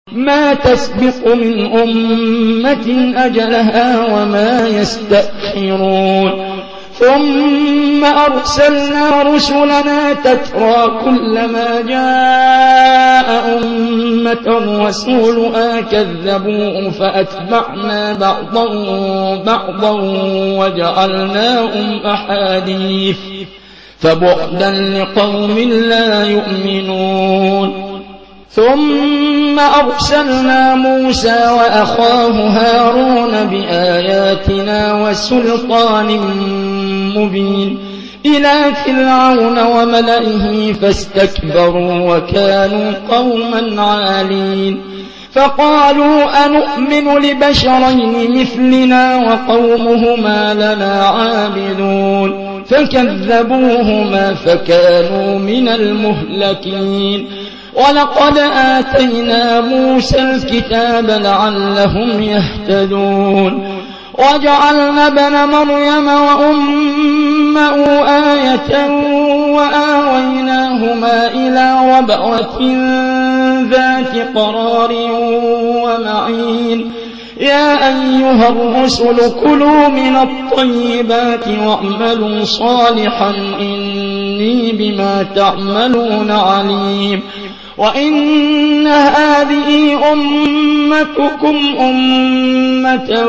ما تسبق من أمة أجلها وما يستأخرون ثم أرسلنا رسلنا تترى كلما جاء أمة رسولها كذبوه فأتبعنا بعضا وجعلناهم أحاديث فبعدا لقوم لا يؤمنون ثم أرسلنا موسى وأخاه هارون بآياتنا وسلطان مبين إلى فرعون وملئه فاستكبروا وكانوا قوما عالين فقالوا أنؤمن لبشرين مثلنا وقومهما لنا عابدون فكذبوهما فكانوا من المهلكين ولقد آتينا موسى الكتاب لعلهم يهتدون وجعلنا ابن مريم وأمه آية وآويناهما إلى ربوة ذات قرار ومعين يا أيها الرسل كلوا من الطيبات واعملوا صالحا إني بما تعملون عليم وإن هذه أمتكم أمة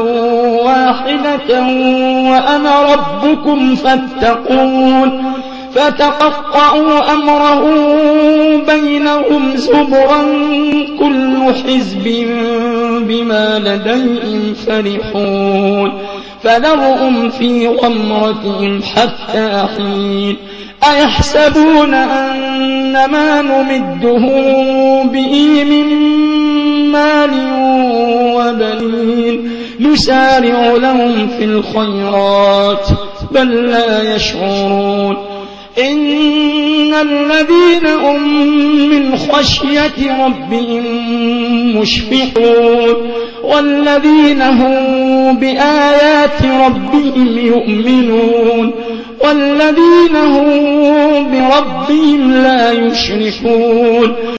واحدة وأنا ربكم فاتقون فتقطعوا أمره بينهم زبرا كل حزب بما لديهم فرحون فذرهم في غمرتهم حتى حين أيحسبون أن ما نمدهم به من مال وبنين نسارع لهم في الخيرات بل لا يشعرون إن الذين هم من خشية ربهم مشفقون والذين هم بآيات ربهم يؤمنون والذين هم بربهم لا يشركون